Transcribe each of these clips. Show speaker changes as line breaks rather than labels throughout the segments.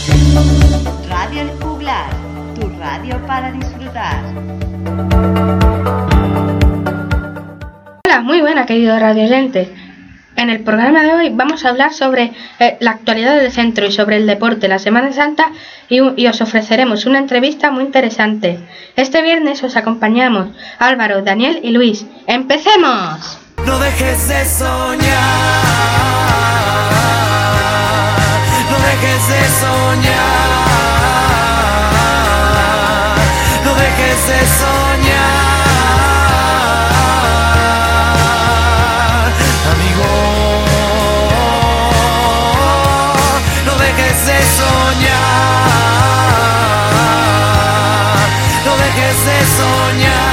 Radio El Juglar, tu radio para disfrutar.
Hola, muy buena queridos radioyentes. En el programa de hoy vamos a hablar sobre la actualidad del centro y sobre el deporte, la Semana Santa y os ofreceremos una entrevista muy interesante. Este viernes os acompañamos Álvaro, Daniel y Luis. ¡Empecemos!
No dejes de soñar, no dejes de soñar, no dejes de soñar, amigo, no dejes de soñar, no dejes de soñar.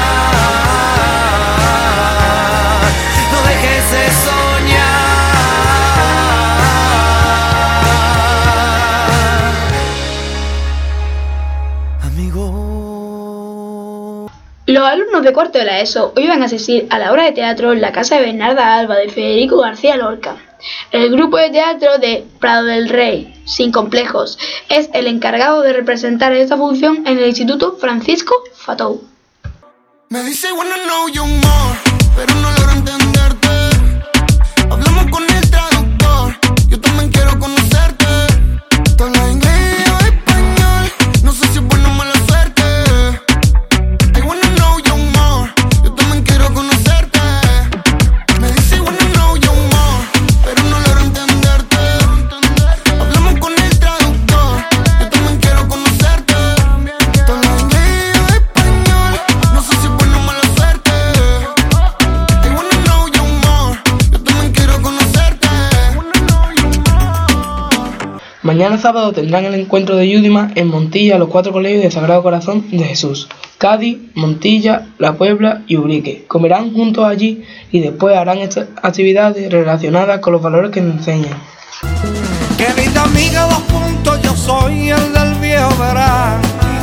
Los alumnos de cuarto de la ESO hoy van a asistir a la obra de teatro en la casa de Bernarda Alba de Federico García Lorca. El grupo de teatro de Prado del Rey, Sin Complejos, es el encargado de representar esta función en el Instituto Francisco Fatou.
Me dice bueno no yo more, pero no logro entenderte. Hablamos con el traductor, yo también quiero conocerte. Tú hablas inglés o español, no sé si es buena o mala suerte. I wanna know you more, yo también quiero conocerte. Me dice bueno no yo more, pero no logro entenderte. Hablamos con el traductor, yo también quiero conocerte. Tú hablas inglés o español, no sé si es buena o mala suerte. I wanna know you more, yo también quiero conocerte.
Mañana sábado tendrán el encuentro de Yúdima en Montilla los 4 colegios de Sagrado Corazón de Jesús: Cádiz, Montilla, La Puebla y Ubrique. Comerán juntos allí y después harán estas actividades relacionadas con los valores que nos enseñan.
Querida amiga, 2 puntos, yo soy el del viejo verano,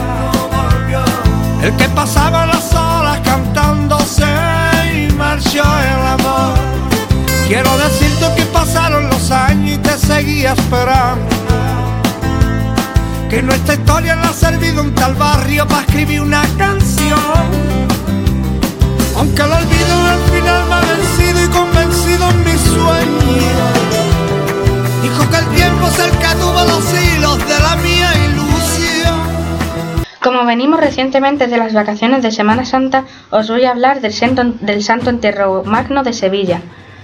el que pasaba las horas cantándose y marchó el amor. Quiero decirte que pasaron los años y te seguía esperando, que nuestra historia le ha servido un tal barrio para escribir una canción. Aunque el olvido al final me ha vencido y convencido en mi sueño, dijo que el tiempo es el que tuvo los hilos de la mía ilusión.
Como venimos recientemente de las vacaciones de Semana Santa, os voy a hablar del Santo Entierro Magno de Sevilla.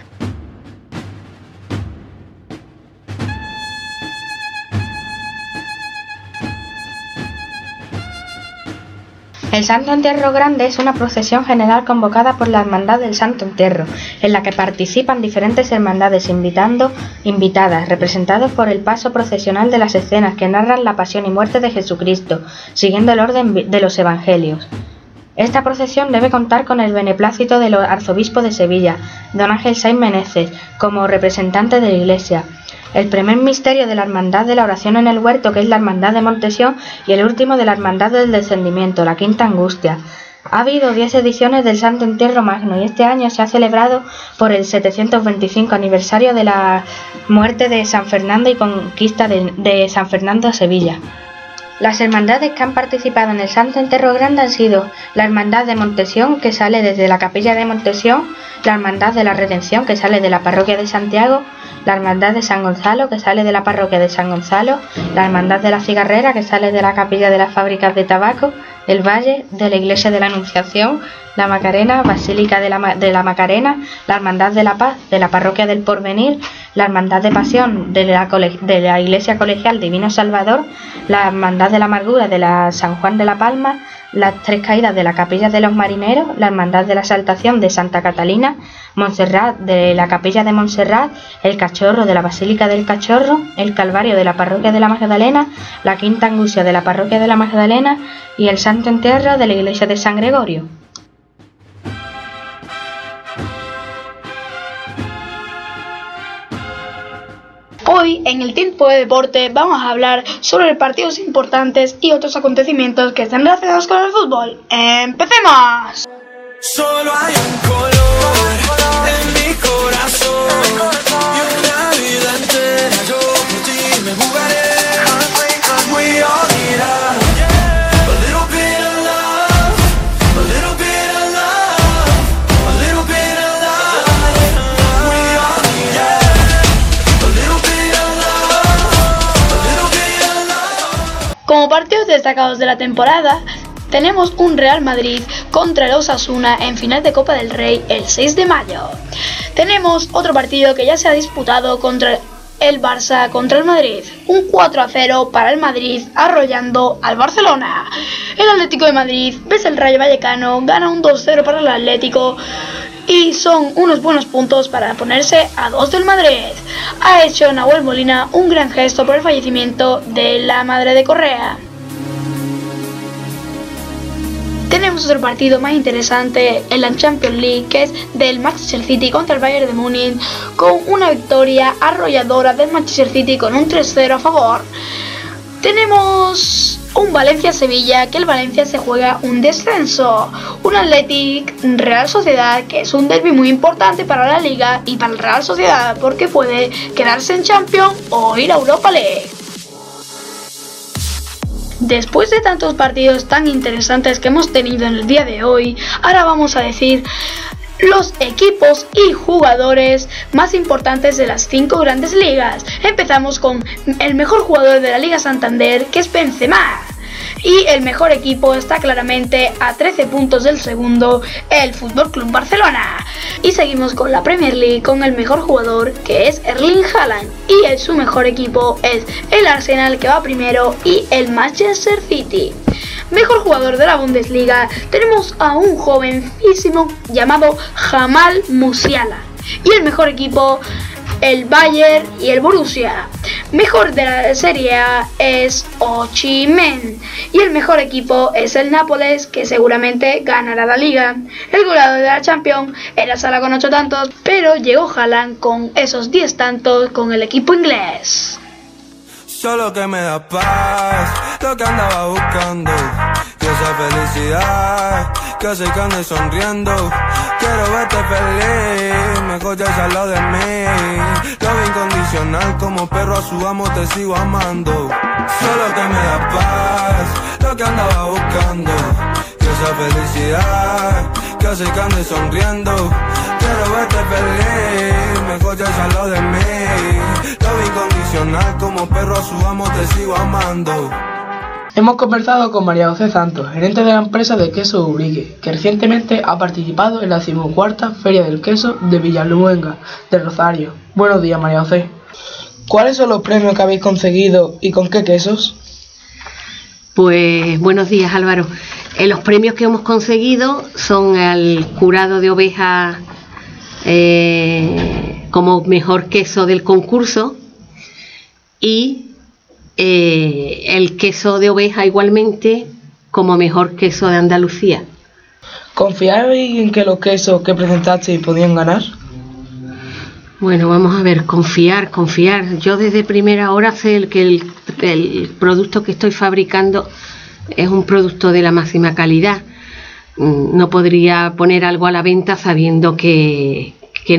El Santo Entierro Grande es una procesión general convocada por la Hermandad del Santo Entierro, en la que participan diferentes hermandades invitadas, representados por el paso procesional de las escenas que narran la pasión y muerte de Jesucristo, siguiendo el orden de los evangelios. Esta procesión debe contar con el beneplácito del arzobispo de Sevilla, don Ángel Saiz Meneses, como representante de la Iglesia. El primer misterio de la Hermandad de la Oración en el Huerto, que es la Hermandad de Montesión, y el último de la Hermandad del Descendimiento, la Quinta Angustia. Ha habido 10 ediciones del Santo Entierro Magno y este año se ha celebrado por el 725 aniversario de la muerte de San Fernando y conquista de San Fernando a Sevilla. Las hermandades que han participado en el Santo Entierro Grande han sido la Hermandad de Montesión, que sale desde la Capilla de Montesión, la Hermandad de la Redención, que sale de la Parroquia de Santiago, la Hermandad de San Gonzalo, que sale de la Parroquia de San Gonzalo, la Hermandad de la Cigarrera, que sale de la Capilla de las Fábricas de Tabaco, el Valle, de la Iglesia de la Anunciación, la Macarena, Basílica de la Macarena, la Hermandad de la Paz, de la Parroquia del Porvenir, la Hermandad de Pasión, de la Iglesia Colegial Divino Salvador, la Hermandad de la Amargura, de la San Juan de la Palma, las Tres Caídas de la Capilla de los Marineros, la Hermandad de la Exaltación de Santa Catalina, Montserrat de la Capilla de Montserrat, el Cachorro de la Basílica del Cachorro, el Calvario de la Parroquia de la Magdalena, la Quinta Angustia de la Parroquia de la Magdalena y el Santo Entierro de la Iglesia de San Gregorio.
Hoy, en el tiempo de deporte, vamos a hablar sobre partidos importantes y otros acontecimientos que están relacionados con el fútbol. ¡Empecemos!
Solo hay un color en mi corazón y una vida entera yo por ti me jugaré.
Como partidos destacados de la temporada, tenemos un Real Madrid contra el Osasuna en final de Copa del Rey el 6 de mayo. Tenemos otro partido que ya se ha disputado contra el Barça contra el Madrid. Un 4-0 para el Madrid arrollando al Barcelona. El Atlético de Madrid ves el Rayo Vallecano, gana un 2-0 para el Atlético y son unos buenos puntos para ponerse a 2 del Madrid. Ha hecho Nahuel Molina un gran gesto por el fallecimiento de la madre de Correa. Tenemos otro partido más interesante en la Champions League, que es del Manchester City contra el Bayern de Múnich, con una victoria arrolladora del Manchester City con un 3-0 a favor. Tenemos un Valencia-Sevilla, que el Valencia se juega un descenso. Un Athletic Real Sociedad, que es un derbi muy importante para la Liga y para el Real Sociedad, porque puede quedarse en Champions o ir a Europa League. Después de tantos partidos tan interesantes que hemos tenido en el día de hoy, ahora vamos a decir los equipos y jugadores más importantes de las 5 grandes ligas. Empezamos con el mejor jugador de la Liga Santander, que es Benzema. Y el mejor equipo está claramente a 13 puntos del segundo, el FC Barcelona. Y seguimos con la Premier League con el mejor jugador, que es Erling Haaland. Y su mejor equipo es el Arsenal, que va primero, y el Manchester City. Mejor jugador de la Bundesliga, tenemos a un jovencísimo llamado Jamal Musiala. Y el mejor equipo, el Bayern y el Borussia. Mejor de la Serie A es Osimhen. Y el mejor equipo es el Nápoles, que seguramente ganará la Liga. El goleador de la Champions era Salah con 8 tantos, pero llegó Haaland con esos 10 tantos con el equipo inglés.
Solo que me da paz, lo que andaba buscando, y esa felicidad que hace que ande sonriendo. Quiero verte feliz, mejor ya se al lado de mí. Lo incondicional, como perro a su amo te sigo amando. Solo que me da paz, lo que andaba buscando, y esa felicidad que hace que ande sonriendo. Quiero verte feliz, mejor ya se al lado de mí. Lo incondicional, como perro a su amo te sigo amando.
Hemos conversado con María José Santos, gerente de la empresa de queso Ubrique, que recientemente ha participado en la 14ª Feria del Queso de Villaluenga de Rosario. Buenos días, María José. ¿Cuáles son los premios que habéis conseguido y con qué quesos?
Pues buenos días, Álvaro. Los premios que hemos conseguido son al curado de oveja como mejor queso del concurso y el queso de oveja igualmente como mejor queso de Andalucía.
¿Confiabais en que los quesos que presentasteis podían ganar?
Bueno, vamos a ver, confiar. Yo desde primera hora sé que el producto que estoy fabricando es un producto de la máxima calidad. No podría poner algo a la venta sabiendo que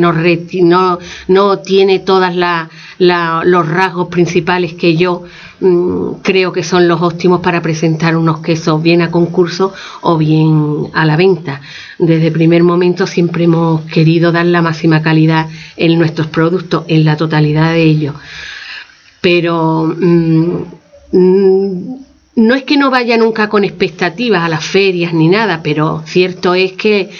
no tiene todas los rasgos principales que yo creo que son los óptimos para presentar unos quesos bien a concurso o bien a la venta. Desde el primer momento siempre hemos querido dar la máxima calidad en nuestros productos, en la totalidad de ellos. Pero no es que no vaya nunca con expectativas a las ferias ni nada, pero cierto es que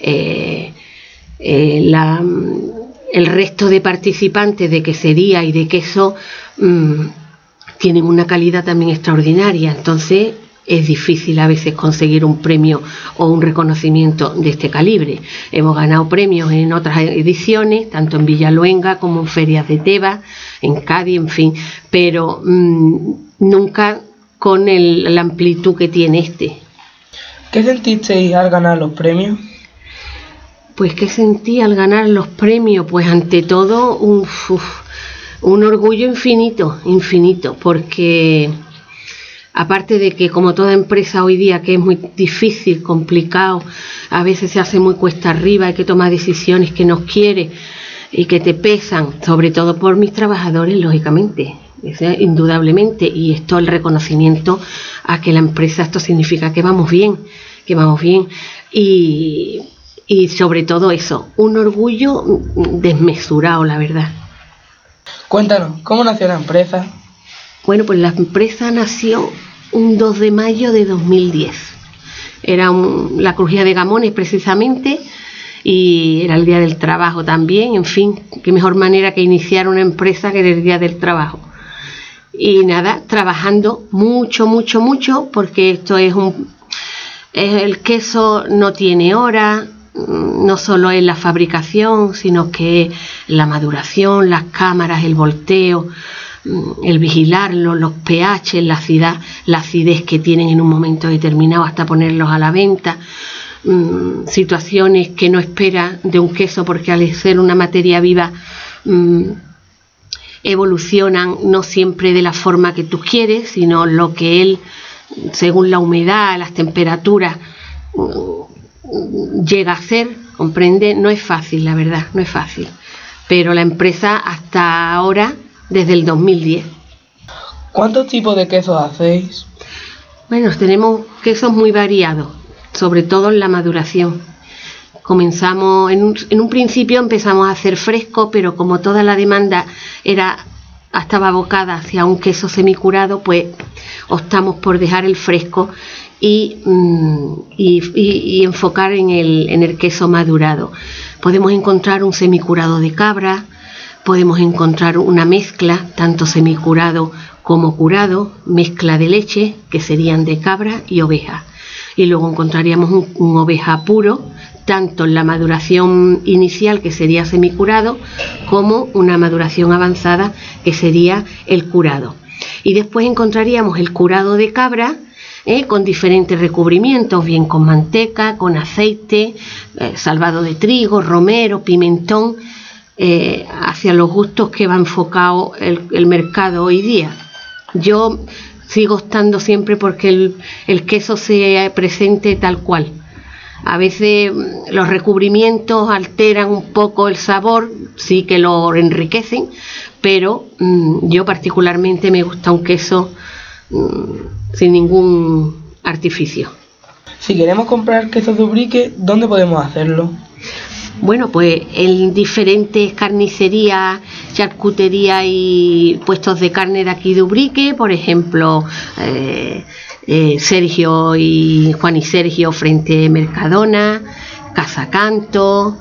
el resto de participantes de quesería y de queso tienen una calidad también extraordinaria, entonces es difícil a veces conseguir un premio o un reconocimiento de este calibre. Hemos ganado premios en otras ediciones, tanto en Villaluenga como en ferias de Tebas, en Cádiz, en fin, pero nunca con la amplitud que tiene este.
¿Qué sentisteis al ganar los premios?
Pues ¿qué sentí al ganar los premios? Pues ante todo un orgullo infinito, porque aparte de que como toda empresa hoy día que es muy difícil, complicado, a veces se hace muy cuesta arriba, hay que tomar decisiones que nos quiere y que te pesan, sobre todo por mis trabajadores, lógicamente, indudablemente, y esto el reconocimiento a que la empresa, esto significa que vamos bien, y sobre todo eso, un orgullo desmesurado, la verdad.
Cuéntanos, ¿cómo nació la empresa?
Bueno, pues la empresa nació un 2 de mayo de 2010. Era la crujía de Gamones precisamente, y era el Día del Trabajo también. En fin, qué mejor manera que iniciar una empresa que el Día del Trabajo. Y nada, trabajando mucho, porque esto el queso no tiene hora, no solo es la fabricación, sino que la maduración, las cámaras, el volteo, el vigilarlo, los pH, la acidez que tienen en un momento determinado hasta ponerlos a la venta, situaciones que no espera de un queso, porque al ser una materia viva evolucionan no siempre de la forma que tú quieres, sino lo que él, según la humedad, las temperaturas, llega a ser, comprende. No es fácil, la verdad, no es fácil, pero la empresa hasta ahora, desde el 2010.
¿Cuántos tipos de quesos hacéis?
Bueno, tenemos quesos muy variados, sobre todo en la maduración. Comenzamos, en un principio empezamos a hacer fresco, pero como toda la demanda estaba abocada hacia un queso semicurado, pues optamos por dejar el fresco y enfocar en el queso madurado. Podemos encontrar un semicurado de cabra, podemos encontrar una mezcla, tanto semicurado como curado, mezcla de leche, que serían de cabra y oveja. Y luego encontraríamos un oveja puro, tanto en la maduración inicial, que sería semicurado, como una maduración avanzada, que sería el curado. Y después encontraríamos el curado de cabra, con diferentes recubrimientos, bien con manteca, con aceite, salvado de trigo, romero, pimentón, hacia los gustos que va enfocado el mercado hoy día. Yo sigo optando siempre porque el queso se presente tal cual. A veces los recubrimientos alteran un poco el sabor, sí que lo enriquecen, pero yo particularmente me gusta un queso sin ningún artificio.
Si queremos comprar quesos de Ubrique, ¿dónde podemos hacerlo?
Bueno, pues en diferentes carnicerías, charcuterías y puestos de carne de aquí de Ubrique, por ejemplo, Sergio y Juan y Sergio frente Mercadona, Casa Canto,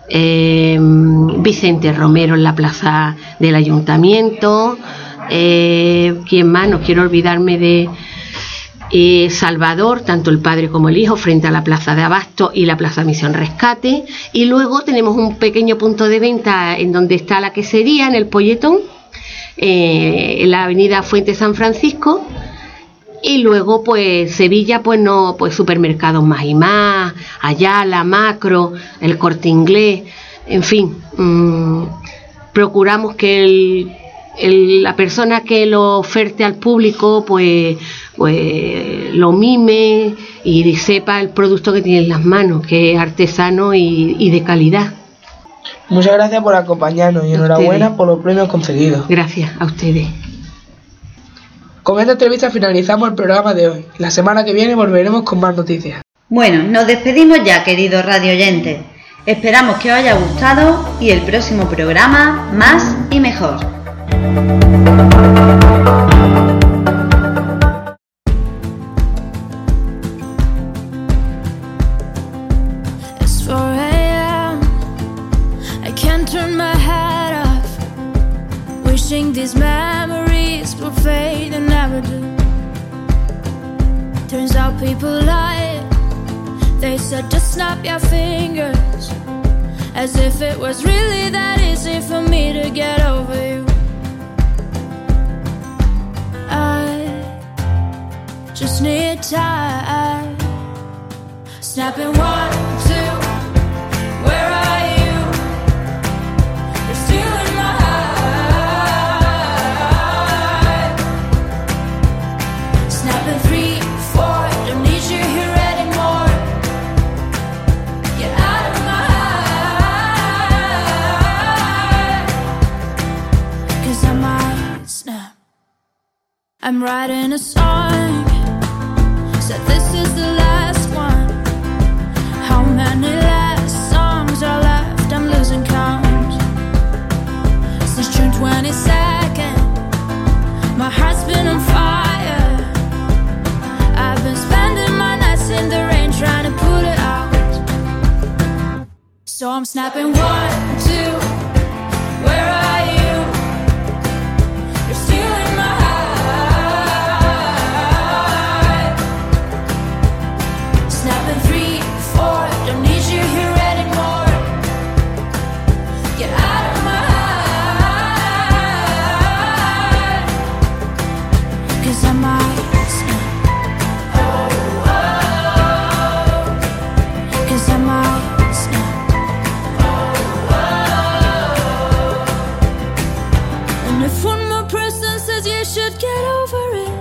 Vicente Romero en la plaza del Ayuntamiento, ¿quién más? No quiero olvidarme de Salvador, tanto el padre como el hijo, frente a la plaza de Abasto y la plaza Misión Rescate. Y luego tenemos un pequeño punto de venta en donde está la quesería, en el Polletón, en la avenida Fuente San Francisco. Y luego pues Sevilla, pues no, pues supermercados Más y Más, Ayala, Macro, el Corte Inglés, en fin, procuramos que la persona que lo oferte al público pues lo mime y sepa el producto que tiene en las manos, que es artesano y de calidad.
Muchas gracias por acompañarnos y enhorabuena por los premios conseguidos.
Gracias a ustedes.
Con esta entrevista finalizamos el programa de hoy. La semana que viene volveremos con más noticias.
Bueno, nos despedimos ya, queridos radioyentes. Esperamos que os haya gustado y el próximo programa más y mejor.
It's 4 a.m. I can't turn my head off, wishing these memories will fade and never do. Turns out people lie. They said just snap your fingers, as if it was really that easy for me to get over you. I just need time. Snapping 1, 2, where are you? You're still in my heart. Snapping 3, 4, don't need you here anymore. Get out of my heart, 'cause I might snap. I'm writing a song, said this is the last one. How many last songs are left? I'm losing count. Since June 22nd, my heart's been on fire. Snapping 1, 2, where are you? You're stealing my heart. Snapping 3, 4, don't need you here anymore. Get out of my heart. 'Cause I might snap. Oh, oh. 'Cause I might snap. And if one more person says you should get over it,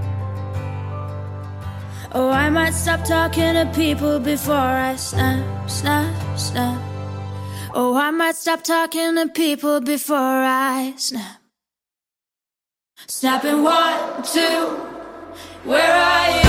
oh, I might stop talking to people before I snap, snap, snap. Oh, I might stop talking to people before I snap. Snapping 1, 2, where are you?